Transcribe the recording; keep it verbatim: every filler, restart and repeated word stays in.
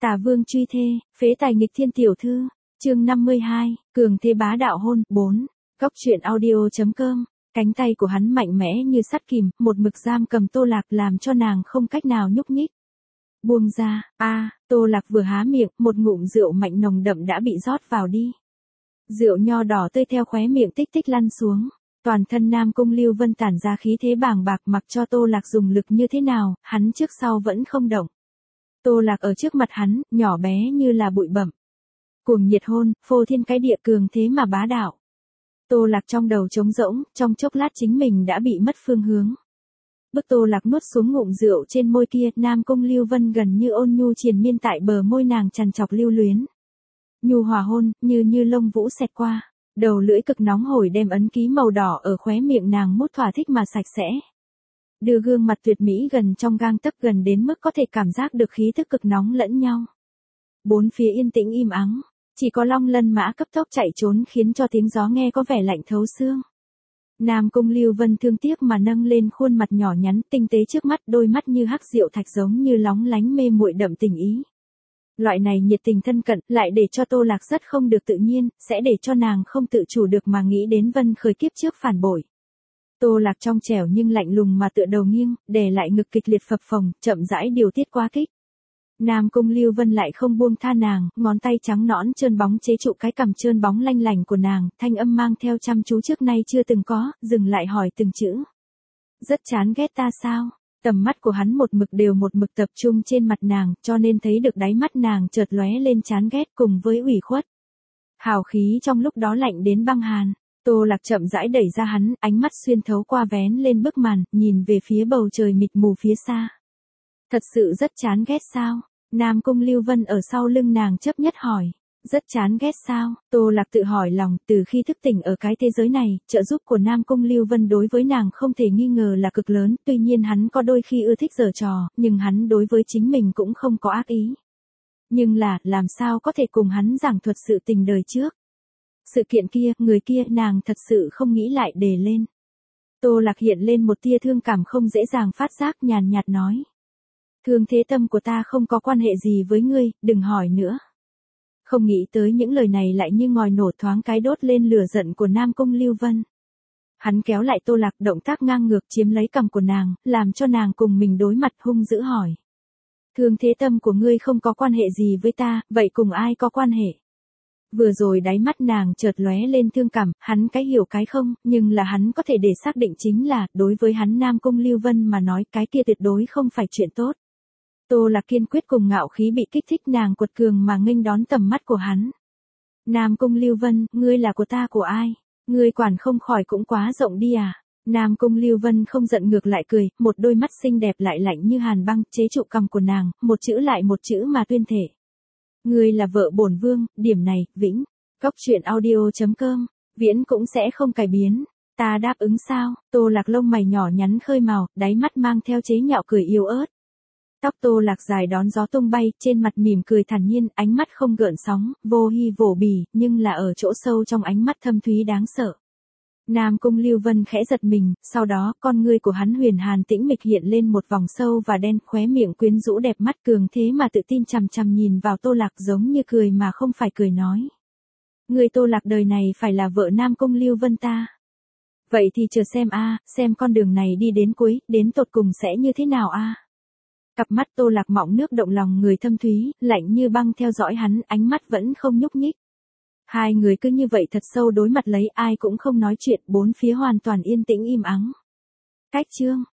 Tả Vương truy thê, phế tài nghịch thiên tiểu thư, chương năm mươi hai, cường thế bá đạo hôn, bốn. Góc truyện audio.com, cánh tay của hắn mạnh mẽ như sắt kìm, một mực giam cầm Tô Lạc làm cho nàng không cách nào nhúc nhích. Buông ra, a, Tô Lạc vừa há miệng, một ngụm rượu mạnh nồng đậm đã bị rót vào đi. Rượu nho đỏ tươi theo khóe miệng tích tích lăn xuống, toàn thân Nam Cung Lưu Vân tản ra khí thế bàng bạc, mặc cho Tô Lạc dùng lực như thế nào, hắn trước sau vẫn không động. Tô Lạc ở trước mặt hắn, nhỏ bé như là bụi bặm. Cuồng nhiệt hôn, phô thiên cái địa, cường thế mà bá đạo. Tô Lạc trong đầu trống rỗng, trong chốc lát chính mình đã bị mất phương hướng. Bức Tô Lạc nuốt xuống ngụm rượu trên môi kia, Nam Cung Lưu Vân gần như ôn nhu triền miên tại bờ môi nàng trằn trọc lưu luyến. Nhu hòa hôn, như như lông vũ xẹt qua, đầu lưỡi cực nóng hổi đem ấn ký màu đỏ ở khóe miệng nàng mút thỏa thích mà sạch sẽ. Đưa gương mặt tuyệt mỹ gần trong gang tấc, gần đến mức có thể cảm giác được khí thức cực nóng lẫn nhau. Bốn phía yên tĩnh im ắng, chỉ có Long Lân mã cấp tốc chạy trốn khiến cho tiếng gió nghe có vẻ lạnh thấu xương. Nam Cung Lưu Vân thương tiếc mà nâng lên khuôn mặt nhỏ nhắn tinh tế trước mắt, đôi mắt như hắc diệu thạch giống như lóng lánh mê muội đậm tình ý. Loại này nhiệt tình thân cận lại để cho Tô Lạc rất không được tự nhiên, sẽ để cho nàng không tự chủ được mà nghĩ đến Vân Khởi kiếp trước phản bội. Tô Lạc trong trẻo nhưng lạnh lùng mà tựa đầu nghiêng, đè lại ngực kịch liệt phập phồng, chậm rãi điều tiết quá kích. Nam Cung Lưu Vân lại không buông tha nàng, ngón tay trắng nõn trơn bóng chế trụ cái cằm trơn bóng lanh lành của nàng, thanh âm mang theo chăm chú trước nay chưa từng có, dừng lại hỏi từng chữ. Rất chán ghét ta sao? Tầm mắt của hắn một mực đều một mực tập trung trên mặt nàng, cho nên thấy được đáy mắt nàng chợt lóe lên chán ghét cùng với ủy khuất. Hào khí trong lúc đó lạnh đến băng hàn. Tô Lạc chậm rãi đẩy ra hắn, ánh mắt xuyên thấu qua vén lên bức màn, nhìn về phía bầu trời mịt mù phía xa. Thật sự rất chán ghét sao? Nam Cung Lưu Vân ở sau lưng nàng chấp nhất hỏi. Rất chán ghét sao? Tô Lạc tự hỏi lòng, từ khi thức tỉnh ở cái thế giới này, trợ giúp của Nam Cung Lưu Vân đối với nàng không thể nghi ngờ là cực lớn, tuy nhiên hắn có đôi khi ưa thích giở trò, nhưng hắn đối với chính mình cũng không có ác ý. Nhưng là, làm sao có thể cùng hắn giảng thuật sự tình đời trước? Sự kiện kia, người kia, nàng thật sự không nghĩ lại đề lên. Tô Lạc hiện lên một tia thương cảm không dễ dàng phát giác, nhàn nhạt nói. Thương thế tâm của ta không có quan hệ gì với ngươi, đừng hỏi nữa. Không nghĩ tới những lời này lại như ngòi nổ thoáng cái đốt lên lửa giận của Nam Cung Lưu Vân. Hắn kéo lại Tô Lạc, động tác ngang ngược chiếm lấy cằm của nàng, làm cho nàng cùng mình đối mặt, hung dữ hỏi. Thương thế tâm của ngươi không có quan hệ gì với ta, vậy cùng ai có quan hệ? Vừa rồi đáy mắt nàng chợt lóe lên thương cảm, hắn cái hiểu cái không, nhưng là hắn có thể để xác định chính là, đối với hắn Nam Cung Lưu Vân mà nói cái kia tuyệt đối không phải chuyện tốt. Tô Lạc kiên quyết cùng ngạo khí bị kích thích, nàng quật cường mà nghênh đón tầm mắt của hắn. Nam Cung Lưu Vân, ngươi là của ta của ai? Ngươi quản không khỏi cũng quá rộng đi à? Nam Cung Lưu Vân không giận ngược lại cười, một đôi mắt xinh đẹp lại lạnh như hàn băng, chế trụ cằm của nàng, một chữ lại một chữ mà tuyên thể. Ngươi là vợ bổn vương, điểm này, vĩnh. Góc truyện audio.com, viễn cũng sẽ không cải biến. Ta đáp ứng sao? Tô Lạc lông mày nhỏ nhắn khơi màu, đáy mắt mang theo chế nhạo cười yếu ớt. Tóc Tô Lạc dài đón gió tung bay, trên mặt mỉm cười thản nhiên, ánh mắt không gợn sóng, vô hi vổ bỉ, nhưng là ở chỗ sâu trong ánh mắt thâm thúy đáng sợ. Nam Cung Lưu Vân khẽ giật mình, sau đó con ngươi của hắn huyền hàn tĩnh mịch hiện lên một vòng sâu và đen, khóe miệng quyến rũ đẹp mắt cường thế mà tự tin chằm chằm nhìn vào Tô Lạc giống như cười mà không phải cười nói. Người Tô Lạc đời này phải là vợ Nam Cung Lưu Vân ta. Vậy thì chờ xem a, xem con đường này đi đến cuối, đến tột cùng sẽ như thế nào a. Cặp mắt Tô Lạc mọng nước động lòng người thâm thúy, lạnh như băng theo dõi hắn, ánh mắt vẫn không nhúc nhích. Hai người cứ như vậy thật sâu đối mặt lấy, ai cũng không nói chuyện, bốn phía hoàn toàn yên tĩnh im ắng. Cách chương,